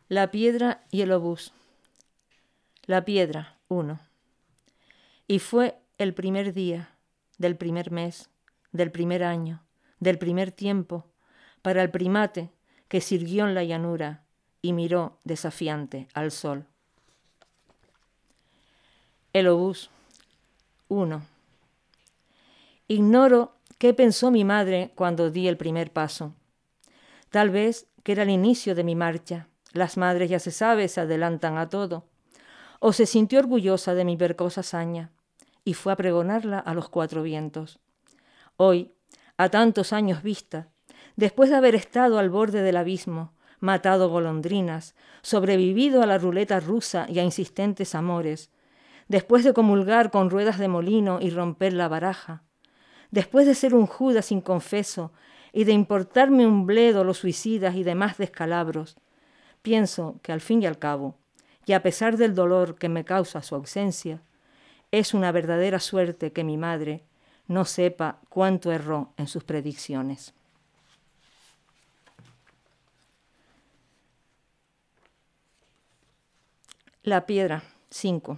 La piedra y el obús. La piedra, 1. Y fue el primer día, del primer mes, del primer año, del primer tiempo, para el primate que sirvió en la llanura y miró desafiante al sol. El obús, 1. Ignoro qué pensó mi madre cuando di el primer paso. Tal vez que era el inicio de mi marcha. Las madres, ya se sabe, se adelantan a todo. O se sintió orgullosa de mi precoz hazaña y fue a pregonarla a los 4 vientos. Hoy, a tantos años vista, después de haber estado al borde del abismo, matado golondrinas, sobrevivido a la ruleta rusa y a insistentes amores, después de comulgar con ruedas de molino y romper la baraja, después de ser un Judas inconfeso y de importarme un bledo los suicidas y demás descalabros, pienso que al fin y al cabo, y a pesar del dolor que me causa su ausencia, es una verdadera suerte que mi madre no sepa cuánto erró en sus predicciones. La piedra, 5.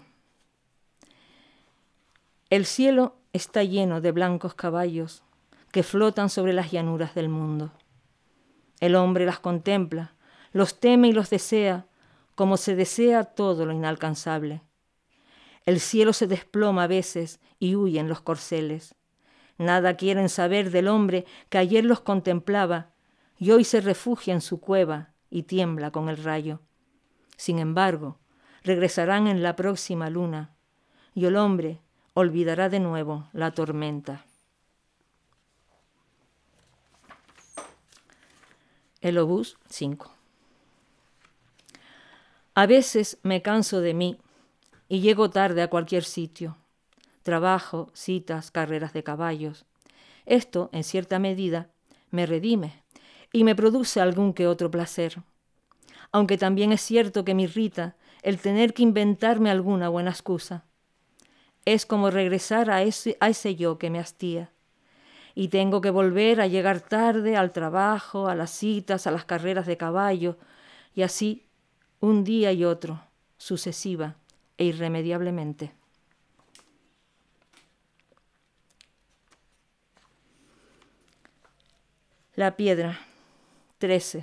El cielo está lleno de blancos caballos que flotan sobre las llanuras del mundo. El hombre las contempla, los teme y los desea, como se desea todo lo inalcanzable. El cielo se desploma a veces y huyen los corceles. Nada quieren saber del hombre que ayer los contemplaba y hoy se refugia en su cueva y tiembla con el rayo. Sin embargo, regresarán en la próxima luna y el hombre olvidará de nuevo la tormenta. El obús, 5. A veces me canso de mí y llego tarde a cualquier sitio. Trabajo, citas, carreras de caballos. Esto, en cierta medida, me redime y me produce algún que otro placer. Aunque también es cierto que me irrita el tener que inventarme alguna buena excusa. Es como regresar a ese yo que me hastía. Y tengo que volver a llegar tarde al trabajo, a las citas, a las carreras de caballo, y así un día y otro, sucesiva e irremediablemente. La piedra, 13.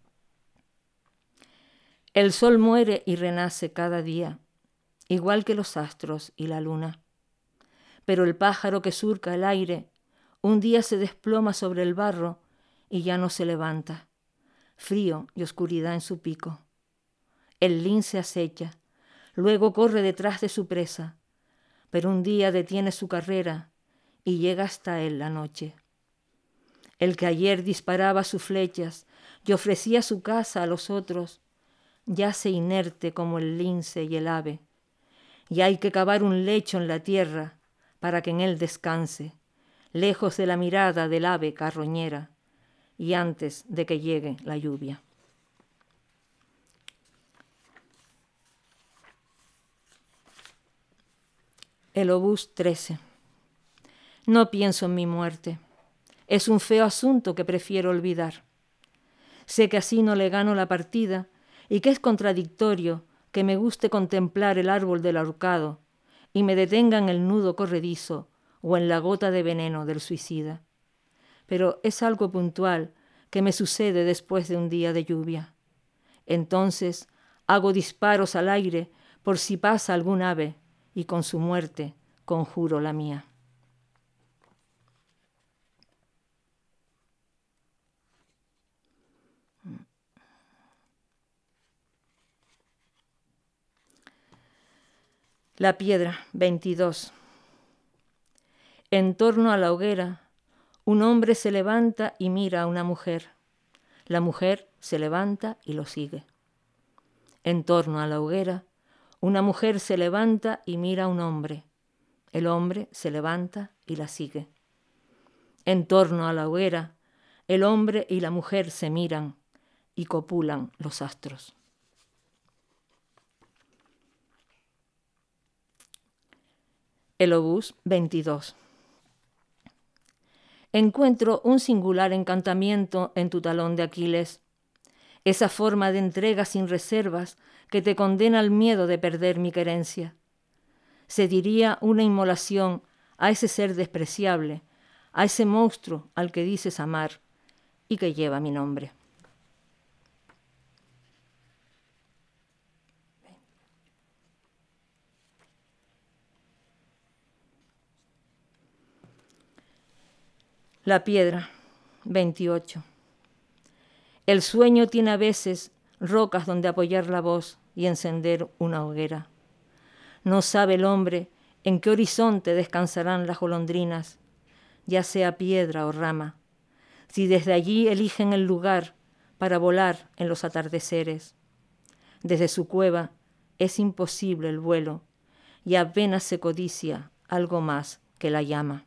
El sol muere y renace cada día, igual que los astros y la luna. Pero el pájaro que surca el aire un día se desploma sobre el barro y ya no se levanta, frío y oscuridad en su pico. El lince acecha, luego corre detrás de su presa, pero un día detiene su carrera y llega hasta él la noche. El que ayer disparaba sus flechas y ofrecía su caza a los otros, yace inerte como el lince y el ave, y hay que cavar un lecho en la tierra para que en él descanse, lejos de la mirada del ave carroñera y antes de que llegue la lluvia. El obús, 13. No pienso en mi muerte. Es un feo asunto que prefiero olvidar. Sé que así no le gano la partida y que es contradictorio que me guste contemplar el árbol del ahorcado y me detenga en el nudo corredizo o en la gota de veneno del suicida. Pero es algo puntual que me sucede después de un día de lluvia. Entonces hago disparos al aire por si pasa algún ave y con su muerte conjuro la mía. La piedra, 22. En torno a la hoguera, un hombre se levanta y mira a una mujer. La mujer se levanta y lo sigue. En torno a la hoguera, una mujer se levanta y mira a un hombre. El hombre se levanta y la sigue. En torno a la hoguera, el hombre y la mujer se miran y copulan los astros. El obús, 22. Encuentro un singular encantamiento en tu talón de Aquiles. esa forma de entrega sin reservas que te condena al miedo de perder mi querencia. Se diría una inmolación a ese ser despreciable, a ese monstruo al que dices amar y que lleva mi nombre. La piedra, 28. El sueño tiene a veces rocas donde apoyar la voz y encender una hoguera. No sabe el hombre en qué horizonte descansarán las golondrinas, ya sea piedra o rama, si desde allí eligen el lugar para volar en los atardeceres. Desde su cueva es imposible el vuelo y apenas se codicia algo más que la llama.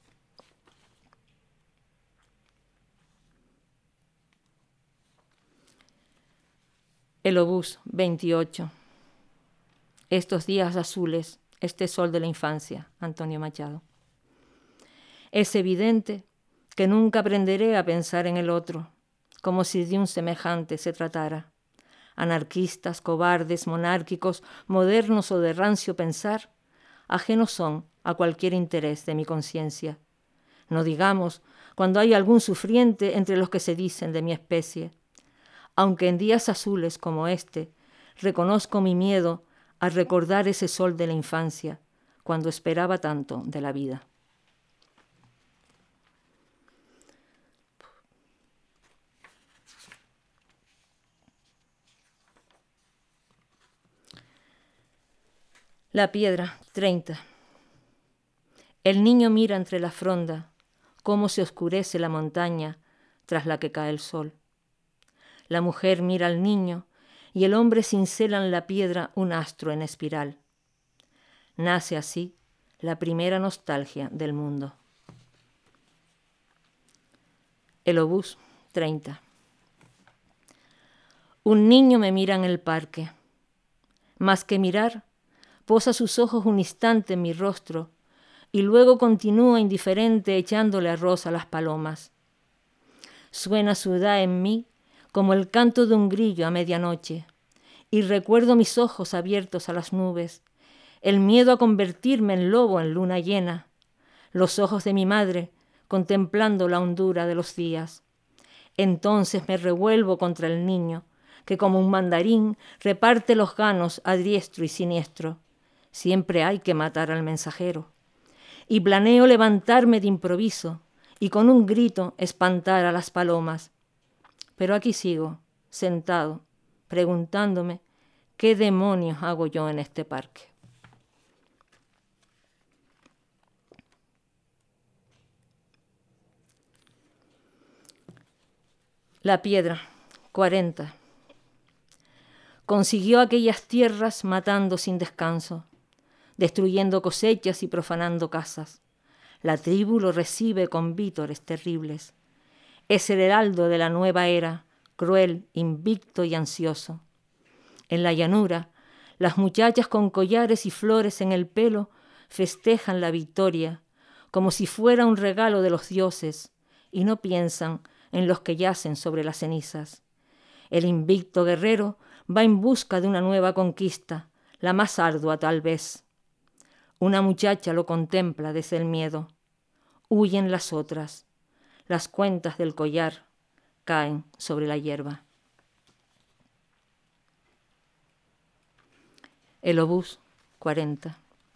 El obús, 28. Estos días azules, este sol de la infancia, Antonio Machado. Es evidente que nunca aprenderé a pensar en el otro, como si de un semejante se tratara. Anarquistas, cobardes, monárquicos, modernos o de rancio pensar, ajenos son a cualquier interés de mi conciencia. No digamos cuando hay algún sufriente entre los que se dicen de mi especie. Aunque en días azules como este, reconozco mi miedo a recordar ese sol de la infancia, cuando esperaba tanto de la vida. La piedra, 30. El niño mira entre la fronda cómo se oscurece la montaña tras la que cae el sol. La mujer mira al niño y el hombre cincela en la piedra un astro en espiral. Nace así la primera nostalgia del mundo. El obús, 30. Un niño me mira en el parque. Más que mirar, posa sus ojos un instante en mi rostro y luego continúa indiferente echándole arroz a las palomas. Suena su edad en mí como el canto de un grillo a medianoche, y recuerdo mis ojos abiertos a las nubes, el miedo a convertirme en lobo en luna llena, los ojos de mi madre contemplando la hondura de los días. Entonces me revuelvo contra el niño, que como un mandarín reparte los ganos a diestro y siniestro. Siempre hay que matar al mensajero. Y planeo levantarme de improviso y con un grito espantar a las palomas. Pero aquí sigo, sentado, preguntándome qué demonios hago yo en este parque. La piedra, 40. Consiguió aquellas tierras matando sin descanso, destruyendo cosechas y profanando casas. La tribu lo recibe con vítores terribles. Es el heraldo de la nueva era, cruel, invicto y ansioso. En la llanura, las muchachas con collares y flores en el pelo festejan la victoria, como si fuera un regalo de los dioses, y no piensan en los que yacen sobre las cenizas. El invicto guerrero va en busca de una nueva conquista, la más ardua tal vez. Una muchacha lo contempla desde el miedo. Huyen las otras. Las cuentas del collar caen sobre la hierba. El obús, 40.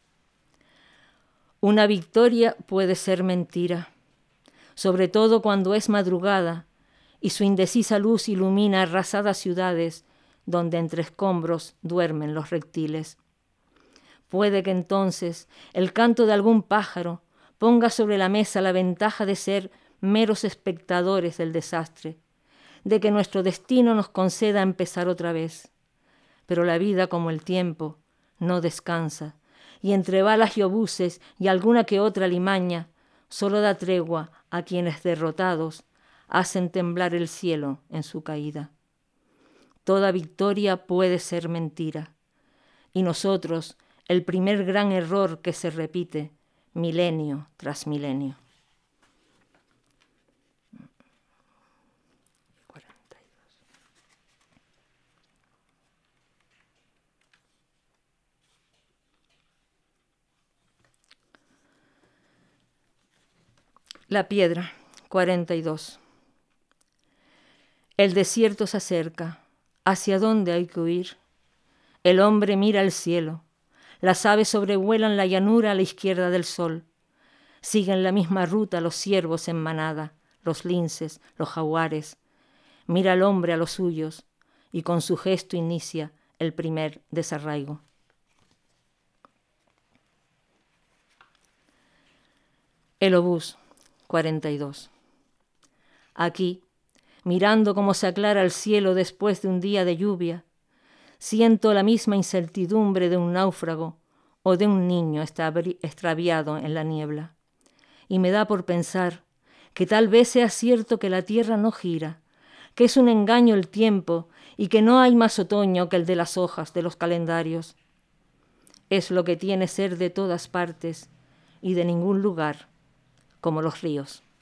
Una victoria puede ser mentira, sobre todo cuando es madrugada y su indecisa luz ilumina arrasadas ciudades donde entre escombros duermen los reptiles. Puede que entonces el canto de algún pájaro ponga sobre la mesa la ventaja de ser meros espectadores del desastre, de que nuestro destino nos conceda empezar otra vez. Pero la vida, como el tiempo, no descansa, y entre balas y obuses y alguna que otra limaña, solo da tregua a quienes derrotados hacen temblar el cielo en su caída. Toda victoria puede ser mentira, y nosotros, el primer gran error que se repite, milenio tras milenio. 42. La piedra, 42. El desierto se acerca. ¿Hacia dónde hay que huir? El hombre mira al cielo. Las aves sobrevuelan la llanura a la izquierda del sol. Siguen la misma ruta los ciervos en manada, los linces, los jaguares. Mira al hombre a los suyos y con su gesto inicia el primer desarraigo. El obús, 42. Aquí, mirando cómo se aclara el cielo después de un día de lluvia, siento la misma incertidumbre de un náufrago o de un niño extraviado en la niebla. Y me da por pensar que tal vez sea cierto que la tierra no gira, que es un engaño el tiempo y que no hay más otoño que el de las hojas de los calendarios. Es lo que tiene ser de todas partes y de ningún lugar, como los ríos.